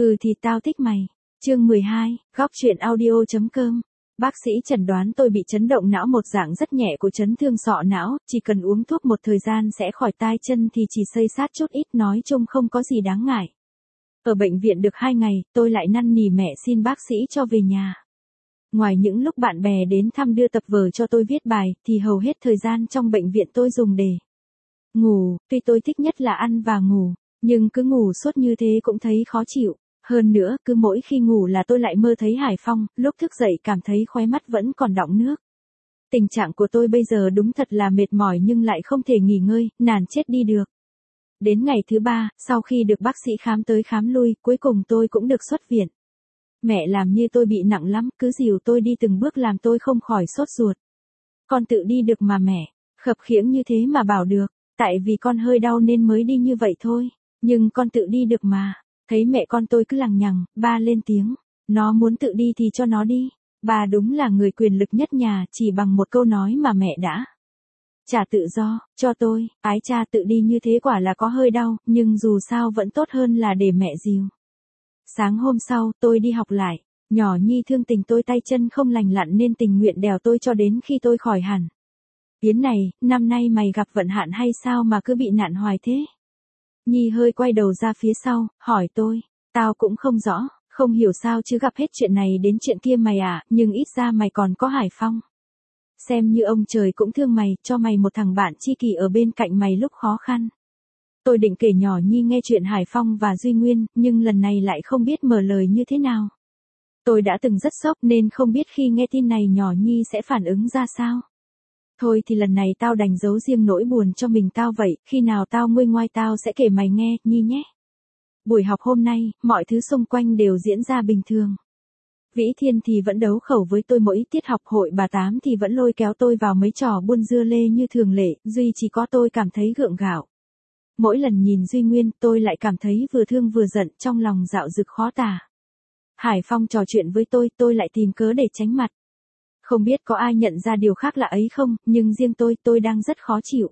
Thì tao thích mày. Chương 12, góc truyện audio.com. Bác sĩ chẩn đoán tôi bị chấn động não, một dạng rất nhẹ của chấn thương sọ não, chỉ cần uống thuốc một thời gian sẽ khỏi tai chân thì chỉ xây xát chút ít, nói chung không có gì đáng ngại. Ở bệnh viện được 2 ngày, tôi lại năn nỉ mẹ xin bác sĩ cho về nhà. Ngoài những lúc bạn bè đến thăm đưa tập vở cho tôi viết bài, thì hầu hết thời gian trong bệnh viện tôi dùng để ngủ. Tuy tôi thích nhất là ăn và ngủ, nhưng cứ ngủ suốt như thế cũng thấy khó chịu. Hơn nữa, cứ mỗi khi ngủ là tôi lại mơ thấy Hải Phong, lúc thức dậy cảm thấy khóe mắt vẫn còn đọng nước. Tình trạng của tôi bây giờ đúng thật là mệt mỏi nhưng lại không thể nghỉ ngơi, nản chết đi được. Đến ngày thứ 3, sau khi được bác sĩ khám tới khám lui, cuối cùng tôi cũng được xuất viện. Mẹ làm như tôi bị nặng lắm, cứ dìu tôi đi từng bước làm tôi không khỏi sốt ruột. Con tự đi được mà mẹ, khập khiễng như thế mà bảo được, tại vì con hơi đau nên mới đi như vậy thôi, nhưng con tự đi được mà. Thấy mẹ con tôi cứ lằng nhằng, ba lên tiếng, nó muốn tự đi thì cho nó đi. Bà đúng là người quyền lực nhất nhà, chỉ bằng một câu nói mà mẹ đã trả tự do cho tôi. Ái cha, tự đi như thế quả là có hơi đau, nhưng dù sao vẫn tốt hơn là để mẹ dìu. Sáng hôm sau, tôi đi học lại. Nhỏ Nhi thương tình tôi tay chân không lành lặn nên tình nguyện đèo tôi cho đến khi tôi khỏi hẳn. Yến này, năm nay mày gặp vận hạn hay sao mà cứ bị nạn hoài thế? Nhi hơi quay đầu ra phía sau, hỏi tôi. Tao cũng không rõ, không hiểu sao chứ gặp hết chuyện này đến chuyện kia mày à, nhưng ít ra mày còn có Hải Phong. Xem như ông trời cũng thương mày, cho mày một thằng bạn tri kỷ ở bên cạnh mày lúc khó khăn. Tôi định kể nhỏ Nhi nghe chuyện Hải Phong và Duy Nguyên, nhưng lần này lại không biết mở lời như thế nào. Tôi đã từng rất sốc nên không biết khi nghe tin này nhỏ Nhi sẽ phản ứng ra sao. Thôi thì lần này tao đành giấu riêng nỗi buồn cho mình tao vậy, khi nào tao nguôi ngoai tao sẽ kể mày nghe, Nhi nhé. Buổi học hôm nay, mọi thứ xung quanh đều diễn ra bình thường. Vĩ Thiên thì vẫn đấu khẩu với tôi mỗi tiết học, hội bà Tám thì vẫn lôi kéo tôi vào mấy trò buôn dưa lê như thường lệ, duy chỉ có tôi cảm thấy gượng gạo. Mỗi lần nhìn Duy Nguyên, tôi lại cảm thấy vừa thương vừa giận, trong lòng dạo dực khó tả. Hải Phong trò chuyện với tôi lại tìm cớ để tránh mặt. Không biết có ai nhận ra điều khác lạ ấy không, nhưng riêng tôi đang rất khó chịu.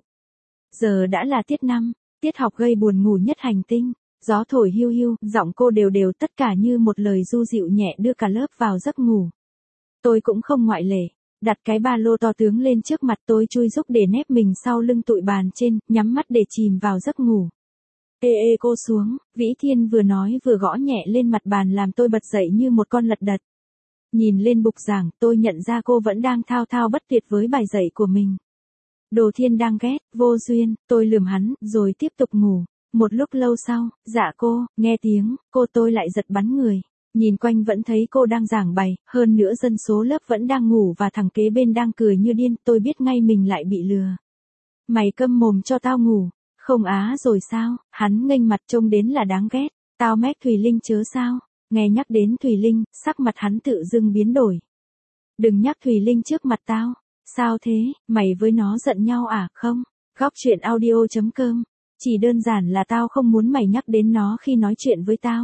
Giờ đã là tiết 5, tiết học gây buồn ngủ nhất hành tinh. Gió thổi hiu hiu, giọng cô đều đều, tất cả như một lời du dịu nhẹ đưa cả lớp vào giấc ngủ. Tôi cũng không ngoại lệ. Đặt cái ba lô to tướng lên trước mặt, tôi chui rúc để nép mình sau lưng tụi bàn trên, nhắm mắt để chìm vào giấc ngủ. Ê cô xuống, Vĩ Thiên vừa nói vừa gõ nhẹ lên mặt bàn làm tôi bật dậy như một con lật đật. Nhìn lên bục giảng, tôi nhận ra cô vẫn đang thao thao bất tuyệt với bài dạy của mình. Đồ Thiên đang ghét, vô duyên, tôi lườm hắn, rồi tiếp tục ngủ. Một lúc lâu sau, dạ cô, nghe tiếng, tôi lại giật bắn người. Nhìn quanh vẫn thấy cô đang giảng bài, hơn nữa dân số lớp vẫn đang ngủ và thằng kế bên đang cười như điên, tôi biết ngay mình lại bị lừa. Mày câm mồm cho tao ngủ, không á rồi sao, hắn nghênh mặt trông đến là đáng ghét, tao mách Thùy Linh chớ sao, nghe nhắc đến Thùy Linh, sắc mặt hắn tự dưng biến đổi. Đừng nhắc Thùy Linh trước mặt tao, sao thế, mày với nó giận nhau à, không, góc truyện audio.com. Chỉ đơn giản là tao không muốn mày nhắc đến nó khi nói chuyện với tao.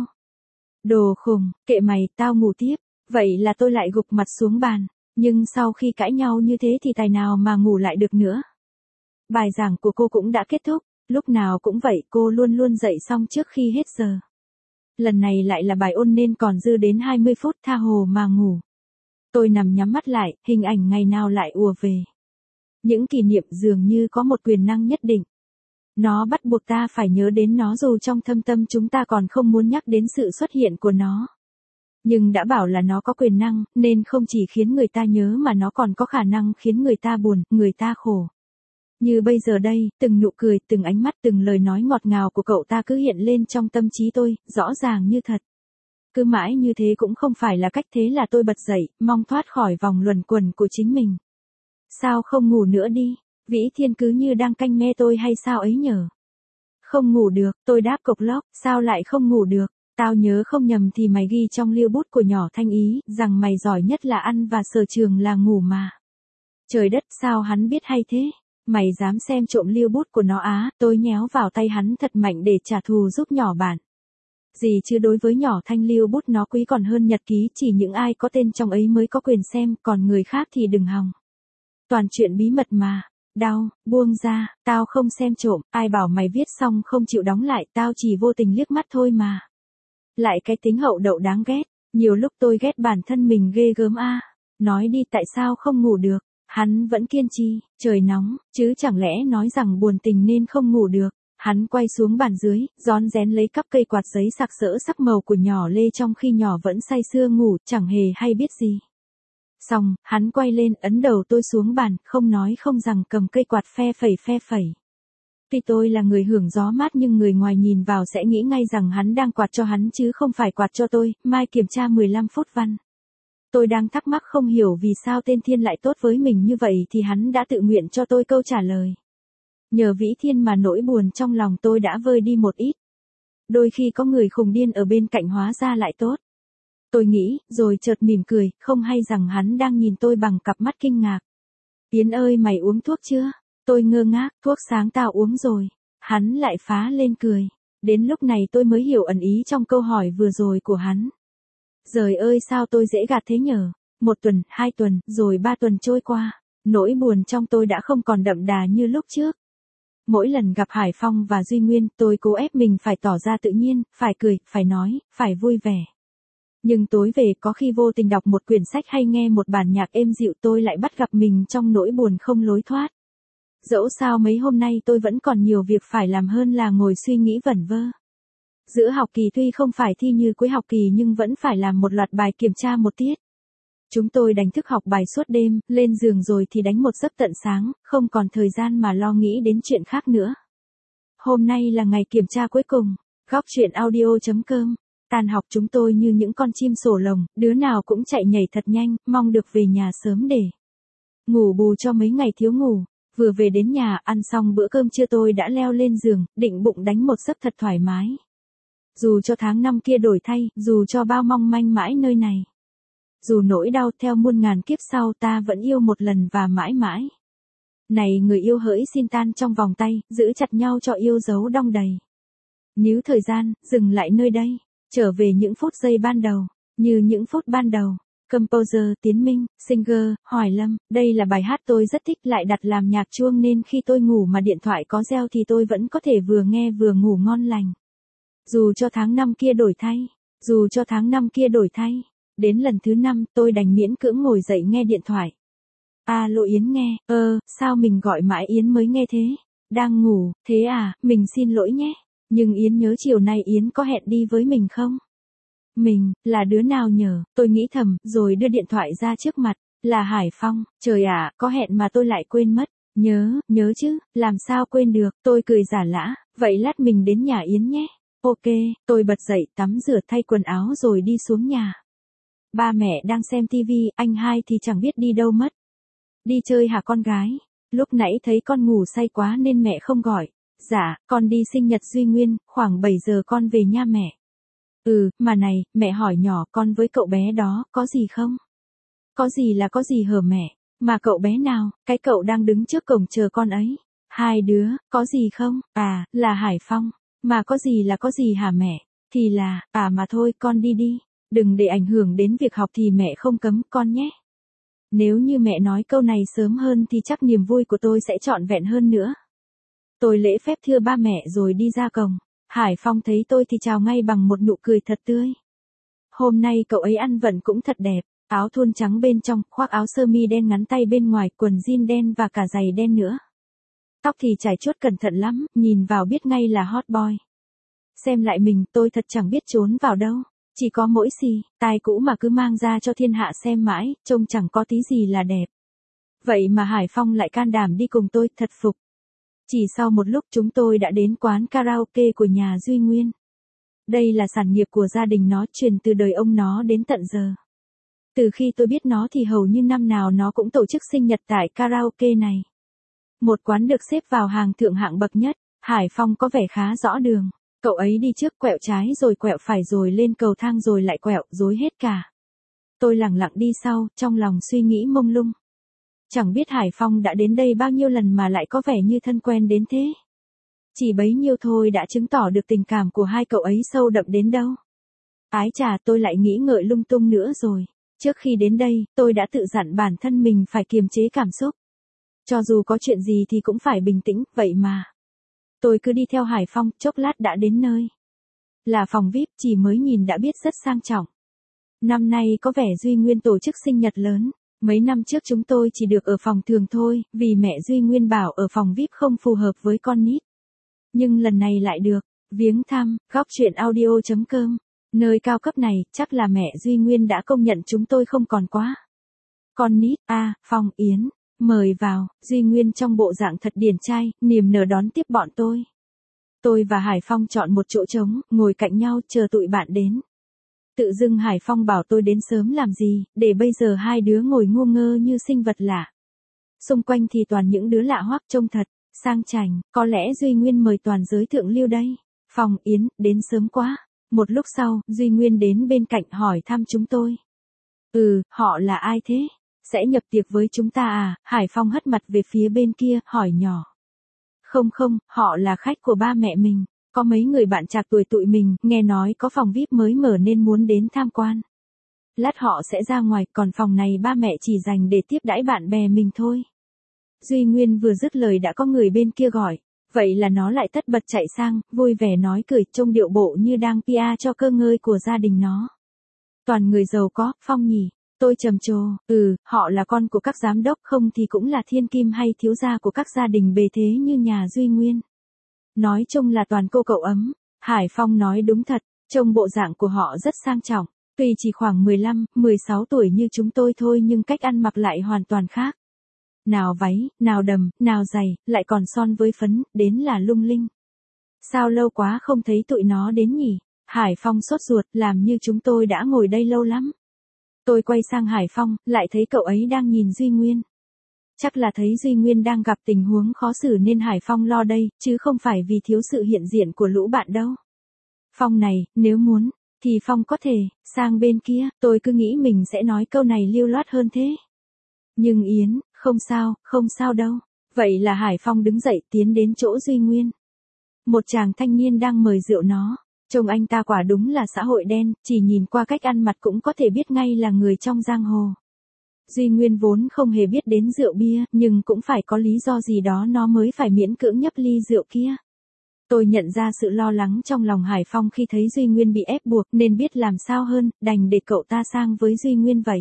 Đồ khùng, kệ mày, tao ngủ tiếp. Vậy là tôi lại gục mặt xuống bàn. Nhưng sau khi cãi nhau như thế thì tài nào mà ngủ lại được nữa. Bài giảng của cô cũng đã kết thúc. Lúc nào cũng vậy, cô luôn luôn dậy xong trước khi hết giờ. Lần này lại là bài ôn nên còn dư đến 20 phút, tha hồ mà ngủ. Tôi nằm nhắm mắt lại, hình ảnh ngày nào lại ùa về. Những kỷ niệm dường như có một quyền năng nhất định. Nó bắt buộc ta phải nhớ đến nó dù trong thâm tâm chúng ta còn không muốn nhắc đến sự xuất hiện của nó. Nhưng đã bảo là nó có quyền năng, nên không chỉ khiến người ta nhớ mà nó còn có khả năng khiến người ta buồn, người ta khổ. Như bây giờ đây, từng nụ cười, từng ánh mắt, từng lời nói ngọt ngào của cậu ta cứ hiện lên trong tâm trí tôi, rõ ràng như thật. Cứ mãi như thế cũng không phải là cách, thế là tôi bật dậy, mong thoát khỏi vòng luẩn quẩn của chính mình. Sao không ngủ nữa đi? Vĩ Thiên cứ như đang canh me tôi hay sao ấy nhở? Không ngủ được, tôi đáp cộc lốc, sao lại không ngủ được? Tao nhớ không nhầm thì mày ghi trong liêu bút của nhỏ Thanh Ý, rằng mày giỏi nhất là ăn và sở trường là ngủ mà. Trời đất, sao hắn biết hay thế? Mày dám xem trộm liêu bút của nó á? Tôi nhéo vào tay hắn thật mạnh để trả thù giúp nhỏ bạn. Gì chứ đối với nhỏ Thanh liêu bút nó quý còn hơn nhật ký, chỉ những ai có tên trong ấy mới có quyền xem, còn người khác thì đừng hòng. Toàn chuyện bí mật mà. Đau, buông ra, tao không xem trộm, ai bảo mày viết xong không chịu đóng lại, tao chỉ vô tình liếc mắt thôi mà. Lại cái tính hậu đậu đáng ghét, nhiều lúc tôi ghét bản thân mình ghê gớm a. Nói đi tại sao không ngủ được, hắn vẫn kiên trì, trời nóng, chứ chẳng lẽ nói rằng buồn tình nên không ngủ được. Hắn quay xuống bàn dưới, rón rén lấy cắp cây quạt giấy sặc sỡ sắc màu của nhỏ Lê trong khi nhỏ vẫn say sưa ngủ, chẳng hề hay biết gì. Xong, hắn quay lên ấn đầu tôi xuống bàn, không nói không rằng cầm cây quạt phe phẩy. Tuy tôi là người hưởng gió mát nhưng người ngoài nhìn vào sẽ nghĩ ngay rằng hắn đang quạt cho hắn chứ không phải quạt cho tôi. Mai kiểm tra 15 phút văn. Tôi đang thắc mắc không hiểu vì sao tên Thiên lại tốt với mình như vậy thì hắn đã tự nguyện cho tôi câu trả lời. Nhờ Vĩ Thiên mà nỗi buồn trong lòng tôi đã vơi đi một ít. Đôi khi có người khùng điên ở bên cạnh hóa ra lại tốt. Tôi nghĩ, rồi chợt mỉm cười, không hay rằng hắn đang nhìn tôi bằng cặp mắt kinh ngạc. Yến ơi mày uống thuốc chưa? Tôi ngơ ngác, thuốc sáng tao uống rồi. Hắn lại phá lên cười. Đến lúc này tôi mới hiểu ẩn ý trong câu hỏi vừa rồi của hắn. Giời ơi sao tôi dễ gạt thế nhở? 1 tuần, 2 tuần, rồi 3 tuần trôi qua. Nỗi buồn trong tôi đã không còn đậm đà như lúc trước. Mỗi lần gặp Hải Phong và Duy Nguyên, tôi cố ép mình phải tỏ ra tự nhiên, phải cười, phải nói, phải vui vẻ. Nhưng tối về có khi vô tình đọc một quyển sách hay nghe một bản nhạc êm dịu tôi lại bắt gặp mình trong nỗi buồn không lối thoát. Dẫu sao mấy hôm nay tôi vẫn còn nhiều việc phải làm hơn là ngồi suy nghĩ vẩn vơ. Giữa học kỳ tuy không phải thi như cuối học kỳ nhưng vẫn phải làm một loạt bài kiểm tra một tiết. Chúng tôi đánh thức học bài suốt đêm, lên giường rồi thì đánh một giấc tận sáng, không còn thời gian mà lo nghĩ đến chuyện khác nữa. Hôm nay là ngày kiểm tra cuối cùng. Góc truyện audio.com. Tan học chúng tôi như những con chim sổ lồng, đứa nào cũng chạy nhảy thật nhanh, mong được về nhà sớm để ngủ bù cho mấy ngày thiếu ngủ. Vừa về đến nhà, ăn xong bữa cơm trưa tôi đã leo lên giường, định bụng đánh một giấc thật thoải mái. Dù cho tháng năm kia đổi thay, dù cho bao mong manh mãi nơi này. Dù nỗi đau theo muôn ngàn kiếp sau ta vẫn yêu một lần và mãi mãi. Này người yêu hỡi xin tan trong vòng tay, giữ chặt nhau cho yêu dấu đong đầy. Níu thời gian, dừng lại nơi đây, trở về những phút giây ban đầu, như những phút ban đầu. Composer Tiến Minh, Singer, Hoài Lâm, đây là bài hát tôi rất thích lại đặt làm nhạc chuông nên khi tôi ngủ mà điện thoại có reo thì tôi vẫn có thể vừa nghe vừa ngủ ngon lành. Dù cho tháng năm kia đổi thay, dù cho tháng năm kia đổi thay. Đến lần thứ 5 tôi đành miễn cưỡng ngồi dậy nghe điện thoại. Alo Yến nghe, sao mình gọi mãi Yến mới nghe thế? Đang ngủ, thế à, mình xin lỗi nhé. Nhưng Yến nhớ chiều nay Yến có hẹn đi với mình không? Mình, là đứa nào nhở? Tôi nghĩ thầm, rồi đưa điện thoại ra trước mặt. Là Hải Phong, trời ạ, có hẹn mà tôi lại quên mất. Nhớ chứ, làm sao quên được, tôi cười giả lả, vậy lát mình đến nhà Yến nhé. Ok, tôi bật dậy tắm rửa thay quần áo rồi đi xuống nhà. Ba mẹ đang xem tivi, anh hai thì chẳng biết đi đâu mất. Đi chơi hả con gái? Lúc nãy thấy con ngủ say quá nên mẹ không gọi. Dạ, con đi sinh nhật Duy Nguyên, khoảng 7 giờ con về nha mẹ. Mà này, mẹ hỏi nhỏ con với cậu bé đó, có gì không? Có gì là có gì hở mẹ? Mà cậu bé nào, cái cậu đang đứng trước cổng chờ con ấy. Hai đứa, có gì không? À, là Hải Phong. Mà có gì là có gì hả mẹ? Thì là, mà thôi con đi đi. Đừng để ảnh hưởng đến việc học thì mẹ không cấm con nhé. Nếu như mẹ nói câu này sớm hơn thì chắc niềm vui của tôi sẽ trọn vẹn hơn nữa. Tôi lễ phép thưa ba mẹ rồi đi ra cổng. Hải Phong thấy tôi thì chào ngay bằng một nụ cười thật tươi. Hôm nay cậu ấy ăn vận cũng thật đẹp, áo thun trắng bên trong, khoác áo sơ mi đen ngắn tay bên ngoài, quần jean đen và cả giày đen nữa. Tóc thì chải chuốt cẩn thận lắm, nhìn vào biết ngay là hot boy. Xem lại mình, tôi thật chẳng biết trốn vào đâu. Chỉ có mỗi xì, tai cũ mà cứ mang ra cho thiên hạ xem mãi, trông chẳng có tí gì là đẹp. Vậy mà Hải Phong lại can đảm đi cùng tôi, thật phục. Chỉ sau một lúc chúng tôi đã đến quán karaoke của nhà Duy Nguyên. Đây là sản nghiệp của gia đình nó, truyền từ đời ông nó đến tận giờ. Từ khi tôi biết nó thì hầu như năm nào nó cũng tổ chức sinh nhật tại karaoke này. Một quán được xếp vào hàng thượng hạng bậc nhất. Hải Phong có vẻ khá rõ đường. Cậu ấy đi trước quẹo trái rồi quẹo phải rồi lên cầu thang rồi lại quẹo, rối hết cả. Tôi lẳng lặng đi sau, trong lòng suy nghĩ mông lung. Chẳng biết Hải Phong đã đến đây bao nhiêu lần mà lại có vẻ như thân quen đến thế. Chỉ bấy nhiêu thôi đã chứng tỏ được tình cảm của hai cậu ấy sâu đậm đến đâu. Ái chà, tôi lại nghĩ ngợi lung tung nữa rồi. Trước khi đến đây, tôi đã tự dặn bản thân mình phải kiềm chế cảm xúc. Cho dù có chuyện gì thì cũng phải bình tĩnh, vậy mà. Tôi cứ đi theo Hải Phong, chốc lát đã đến nơi. Là phòng VIP, chỉ mới nhìn đã biết rất sang trọng. Năm nay có vẻ Duy Nguyên tổ chức sinh nhật lớn. Mấy năm trước chúng tôi chỉ được ở phòng thường thôi, vì mẹ Duy Nguyên bảo ở phòng VIP không phù hợp với con nít. Nhưng lần này lại được. Viếng thăm, góc chuyện audio.com. Nơi cao cấp này, chắc là mẹ Duy Nguyên đã công nhận chúng tôi không còn quá con nít. Phong Yến, mời vào. Duy Nguyên trong bộ dạng thật điển trai, niềm nở đón tiếp bọn tôi. Tôi và Hải Phong chọn một chỗ trống, ngồi cạnh nhau chờ tụi bạn đến. Tự dưng Hải Phong bảo tôi đến sớm làm gì, để bây giờ hai đứa ngồi ngu ngơ như sinh vật lạ. Xung quanh thì toàn những đứa lạ hoắc trông thật sang chảnh, có lẽ Duy Nguyên mời toàn giới thượng lưu đây. Phong Yến, đến sớm quá. Một lúc sau, Duy Nguyên đến bên cạnh hỏi thăm chúng tôi. Họ là ai thế? Sẽ nhập tiệc với chúng ta à? Hải Phong hất mặt về phía bên kia, hỏi nhỏ. Không, họ là khách của ba mẹ mình. Có mấy người bạn trạc tuổi tụi mình, nghe nói có phòng VIP mới mở nên muốn đến tham quan. Lát họ sẽ ra ngoài, còn phòng này ba mẹ chỉ dành để tiếp đãi bạn bè mình thôi. Duy Nguyên vừa dứt lời đã có người bên kia gọi. Vậy là nó lại tất bật chạy sang, vui vẻ nói cười, trông điệu bộ như đang PR cho cơ ngơi của gia đình nó. Toàn người giàu có, Phong nhỉ? Tôi trầm trồ, họ là con của các giám đốc, không thì cũng là thiên kim hay thiếu gia của các gia đình bề thế như nhà Duy Nguyên. Nói chung là toàn cô cậu ấm. Hải Phong nói đúng thật, trông bộ dạng của họ rất sang trọng. Tuy chỉ khoảng 15, 16 tuổi như chúng tôi thôi nhưng cách ăn mặc lại hoàn toàn khác. Nào váy, nào đầm, nào giày, lại còn son với phấn, đến là lung linh. Sao lâu quá không thấy tụi nó đến nhỉ? Hải Phong sốt ruột, làm như chúng tôi đã ngồi đây lâu lắm. Tôi quay sang Hải Phong, lại thấy cậu ấy đang nhìn Duy Nguyên. Chắc là thấy Duy Nguyên đang gặp tình huống khó xử nên Hải Phong lo đây, chứ không phải vì thiếu sự hiện diện của lũ bạn đâu. Phong này, nếu muốn, thì Phong có thể, sang bên kia, tôi cứ nghĩ mình sẽ nói câu này lưu loát hơn thế. Nhưng Yến, không sao đâu. Vậy là Hải Phong đứng dậy tiến đến chỗ Duy Nguyên. Một chàng thanh niên đang mời rượu nó. Trông anh ta quả đúng là xã hội đen, chỉ nhìn qua cách ăn mặc cũng có thể biết ngay là người trong giang hồ. Duy Nguyên vốn không hề biết đến rượu bia, nhưng cũng phải có lý do gì đó nó mới phải miễn cưỡng nhấp ly rượu kia. Tôi nhận ra sự lo lắng trong lòng Hải Phong khi thấy Duy Nguyên bị ép buộc nên biết làm sao hơn, đành để cậu ta sang với Duy Nguyên vậy.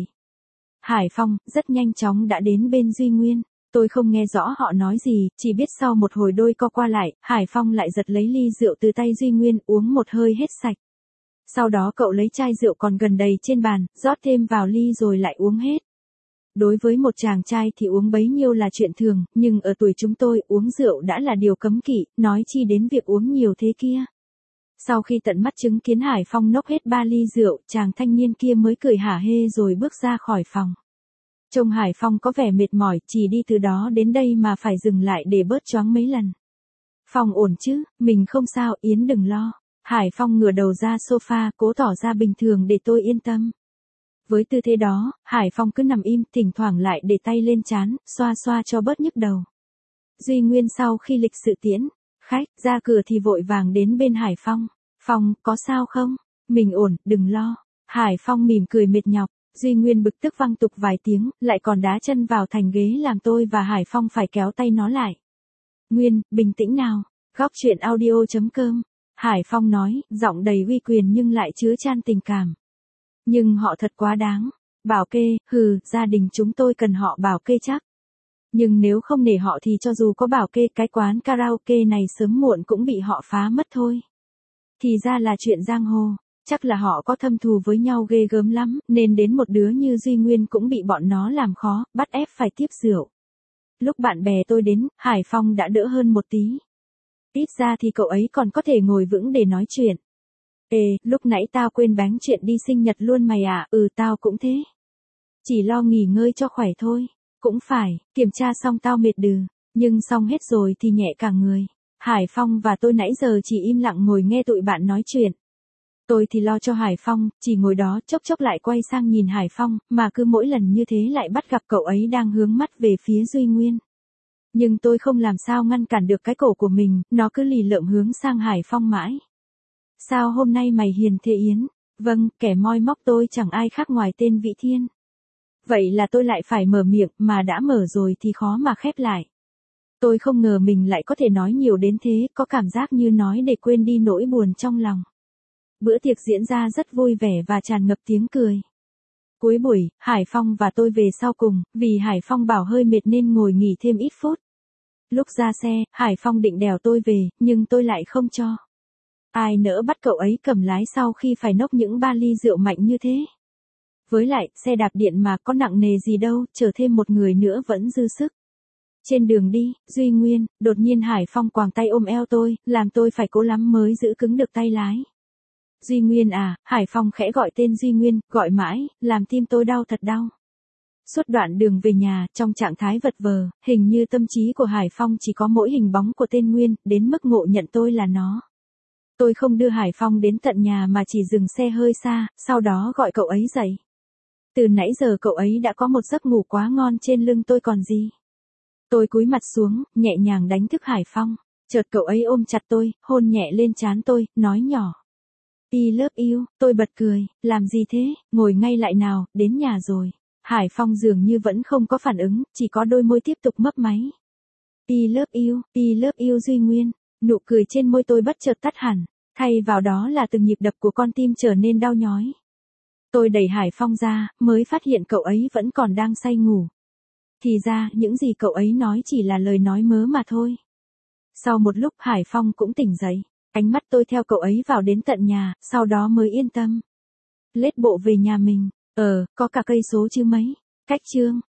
Hải Phong rất nhanh chóng đã đến bên Duy Nguyên. Tôi không nghe rõ họ nói gì, chỉ biết sau một hồi đôi co qua lại, Hải Phong lại giật lấy ly rượu từ tay Duy Nguyên uống một hơi hết sạch. Sau đó cậu lấy chai rượu còn gần đầy trên bàn, rót thêm vào ly rồi lại uống hết. Đối với một chàng trai thì uống bấy nhiêu là chuyện thường, nhưng ở tuổi chúng tôi uống rượu đã là điều cấm kỵ, nói chi đến việc uống nhiều thế kia. Sau khi tận mắt chứng kiến Hải Phong nốc hết 3 ly rượu, chàng thanh niên kia mới cười hả hê rồi bước ra khỏi phòng. Trông Hải Phong có vẻ mệt mỏi, chỉ đi từ đó đến đây mà phải dừng lại để bớt choáng mấy lần. Phong ổn chứ, mình không sao, Yến đừng lo. Hải Phong ngửa đầu ra sofa, cố tỏ ra bình thường để tôi yên tâm. Với tư thế đó, Hải Phong cứ nằm im, thỉnh thoảng lại để tay lên trán, xoa xoa cho bớt nhức đầu. Duy Nguyên sau khi lịch sự tiễn khách ra cửa thì vội vàng đến bên Hải Phong. Phong, có sao không? Mình ổn, đừng lo. Hải Phong mỉm cười mệt nhọc. Duy Nguyên bực tức văng tục vài tiếng, lại còn đá chân vào thành ghế làm tôi và Hải Phong phải kéo tay nó lại. Nguyên, bình tĩnh nào. Góc chuyện audio.com. Hải Phong nói, giọng đầy uy quyền nhưng lại chứa chan tình cảm. Nhưng họ thật quá đáng. Bảo kê, gia đình chúng tôi cần họ bảo kê chắc. Nhưng nếu không nể họ thì cho dù có bảo kê cái quán karaoke này sớm muộn cũng bị họ phá mất thôi. Thì ra là chuyện giang hồ. Chắc là họ có thâm thù với nhau ghê gớm lắm, nên đến một đứa như Duy Nguyên cũng bị bọn nó làm khó, bắt ép phải tiếp rượu. Lúc bạn bè tôi đến, Hải Phong đã đỡ hơn một tí. Ít ra thì cậu ấy còn có thể ngồi vững để nói chuyện. Lúc nãy tao quên bánh chuyện đi sinh nhật luôn mày à? Tao cũng thế. Chỉ lo nghỉ ngơi cho khỏe thôi. Cũng phải, kiểm tra xong tao mệt đừ, nhưng xong hết rồi thì nhẹ cả người. Hải Phong và tôi nãy giờ chỉ im lặng ngồi nghe tụi bạn nói chuyện. Tôi thì lo cho Hải Phong, chỉ ngồi đó chốc chốc lại quay sang nhìn Hải Phong, mà cứ mỗi lần như thế lại bắt gặp cậu ấy đang hướng mắt về phía Duy Nguyên. Nhưng tôi không làm sao ngăn cản được cái cổ của mình, nó cứ lì lợm hướng sang Hải Phong mãi. Sao hôm nay mày hiền thế Yến? Vâng, kẻ moi móc tôi chẳng ai khác ngoài tên Vĩ Thiên. Vậy là tôi lại phải mở miệng, mà đã mở rồi thì khó mà khép lại. Tôi không ngờ mình lại có thể nói nhiều đến thế, có cảm giác như nói để quên đi nỗi buồn trong lòng. Bữa tiệc diễn ra rất vui vẻ và tràn ngập tiếng cười. Cuối buổi, Hải Phong và tôi về sau cùng, vì Hải Phong bảo hơi mệt nên ngồi nghỉ thêm ít phút. Lúc ra xe, Hải Phong định đèo tôi về, nhưng tôi lại không cho. Ai nỡ bắt cậu ấy cầm lái sau khi phải nốc những ba ly rượu mạnh như thế. Với lại, xe đạp điện mà có nặng nề gì đâu, chở thêm một người nữa vẫn dư sức. Trên đường đi, Duy Nguyên, đột nhiên Hải Phong quàng tay ôm eo tôi, làm tôi phải cố lắm mới giữ cứng được tay lái. Duy Nguyên à, Hải Phong khẽ gọi tên Duy Nguyên, gọi mãi, làm tim tôi đau thật đau. Suốt đoạn đường về nhà, trong trạng thái vật vờ, hình như tâm trí của Hải Phong chỉ có mỗi hình bóng của tên Nguyên, đến mức ngộ nhận tôi là nó. Tôi không đưa Hải Phong đến tận nhà mà chỉ dừng xe hơi xa, sau đó gọi cậu ấy dậy. Từ nãy giờ cậu ấy đã có một giấc ngủ quá ngon trên lưng tôi còn gì. Tôi cúi mặt xuống, nhẹ nhàng đánh thức Hải Phong. Chợt cậu ấy ôm chặt tôi, hôn nhẹ lên trán tôi, nói nhỏ. I love you, tôi bật cười, làm gì thế, ngồi ngay lại nào, đến nhà rồi. Hải Phong dường như vẫn không có phản ứng, chỉ có đôi môi tiếp tục mấp máy. I love you Duy Nguyên. Nụ cười trên môi tôi bất chợt tắt hẳn, thay vào đó là từng nhịp đập của con tim trở nên đau nhói. Tôi đẩy Hải Phong ra, mới phát hiện cậu ấy vẫn còn đang say ngủ. Thì ra, những gì cậu ấy nói chỉ là lời nói mớ mà thôi. Sau một lúc Hải Phong cũng tỉnh dậy, ánh mắt tôi theo cậu ấy vào đến tận nhà, sau đó mới yên tâm. Lết bộ về nhà mình, có cả cây số chứ mấy. Cách chương